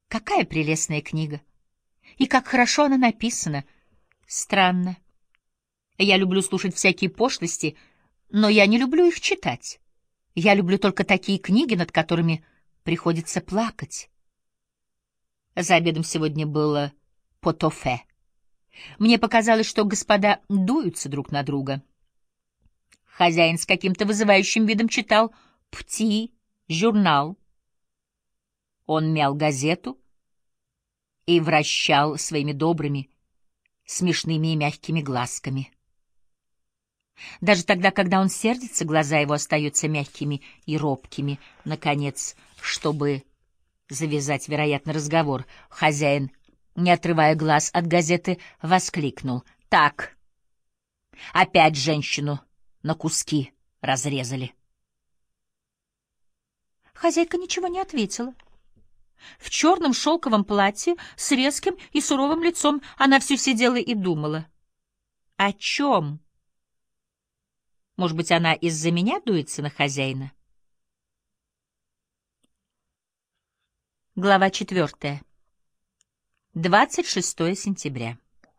Какая прелестная книга! И как хорошо она написана! Странно. Я люблю слушать всякие пошлости, но я не люблю их читать. Я люблю только такие книги, над которыми приходится плакать. За обедом сегодня было потофе. Мне показалось, что господа дуются друг на друга. Хозяин с каким-то вызывающим видом читал «Пти-журнал». Он мял газету и вращал своими добрыми, смешными и мягкими глазками. Даже тогда, когда он сердится, глаза его остаются мягкими и робкими. Наконец, чтобы завязать, вероятно, разговор, хозяин, не отрывая глаз от газеты, воскликнул: «Так, опять женщину на куски разрезали». Хозяйка ничего не ответила. В черном шелковом платье с резким и суровым лицом она все сидела и думала. О чем? Может быть, она из-за меня дуется на хозяина? Глава 4. 26 сентября.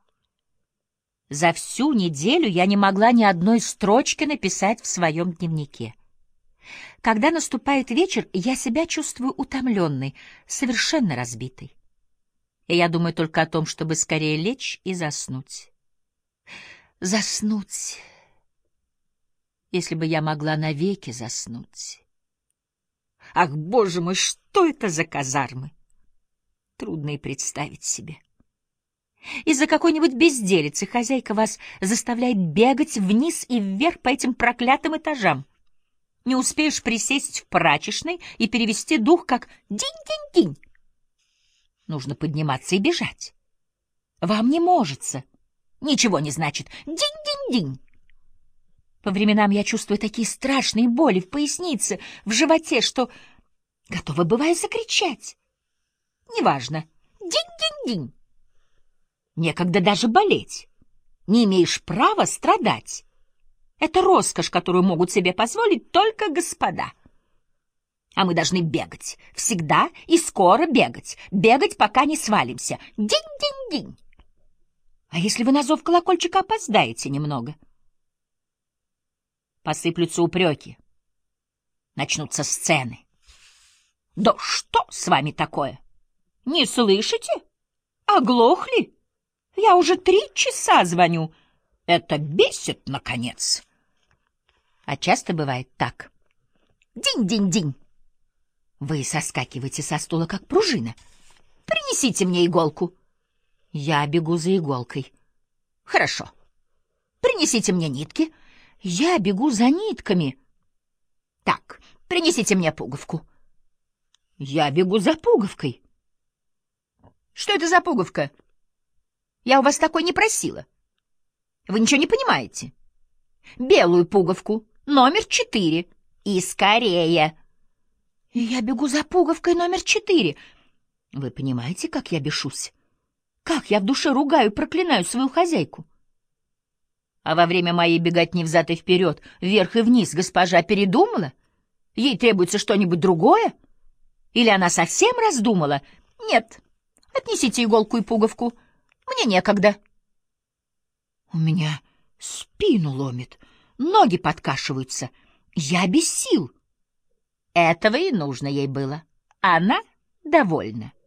За всю неделю я не могла ни одной строчки написать в своем дневнике. Когда наступает вечер, я себя чувствую утомленной, совершенно разбитой. И я думаю только о том, чтобы скорее лечь и заснуть. Заснуть. Если бы я могла навеки заснуть. Ах, Боже мой, что это за казармы? Трудно и представить себе. Из-за какой-нибудь безделицы хозяйка вас заставляет бегать вниз и вверх по этим проклятым этажам. Не успеешь присесть в прачечной и перевести дух, как динь-динь-динь. Нужно подниматься и бежать. Вам не можется. Ничего не значит. Динь-динь-динь. По временам я чувствую такие страшные боли в пояснице, в животе, что готова бываю закричать. Неважно. Динь-динь-динь. Некогда даже болеть. Не имеешь права страдать. Это роскошь, которую могут себе позволить только господа. А мы должны бегать. Всегда и скоро бегать. Бегать, пока не свалимся. Динь-динь-динь. А если вы на зов колокольчика опоздаете немного? Посыплются упреки. Начнутся сцены. Да что с вами такое? Не слышите? Оглохли? Я уже 3 часа звоню. Это бесит, наконец. А часто бывает так. Динь-динь-динь. Вы соскакиваете со стула, как пружина. Принесите мне иголку. Я бегу за иголкой. Хорошо. Принесите мне нитки. Я бегу за нитками. Так, принесите мне пуговку. Я бегу за пуговкой. Что это за пуговка? Я у вас такой не просила. Вы ничего не понимаете. Белую пуговку, номер 4. И скорее. Я бегу за пуговкой номер 4. Вы понимаете, как я бешусь? Как я в душе ругаю и проклинаю свою хозяйку? А во время моей беготни взад и вперед, вверх и вниз, госпожа передумала? Ей требуется что-нибудь другое? Или она совсем раздумала? Нет, отнесите иголку и пуговку. Мне некогда. У меня спину ломит, ноги подкашиваются. Я без сил. Этого и нужно ей было. Она довольна.